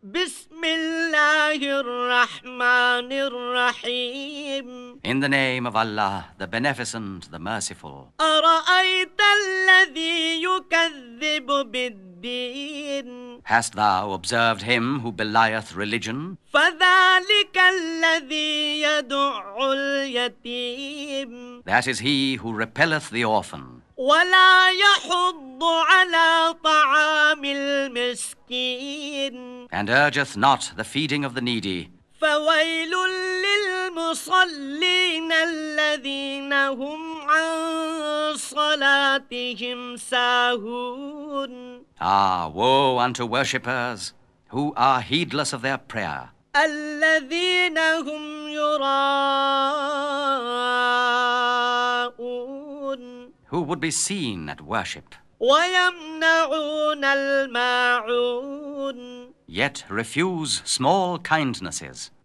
بسم الله الرحمن الرحيم. In the name of Allah, the Beneficent, the Merciful. أرأيت الذي يكذب بالدين Hast thou observed him who belieth religion? فذلك الذي يدع اليتيم That is he who repelleth the orphan, ولا يحض على طعام المسكين and urgeth not the feeding of the needy. فويل للمصلين الذين هم عن صلاتهم ساهون Ah, woe unto worshippers who are heedless of their prayer, الذين هم يراءون who would be seen at worship, ويمنعون الماعون yet refuse small kindnesses.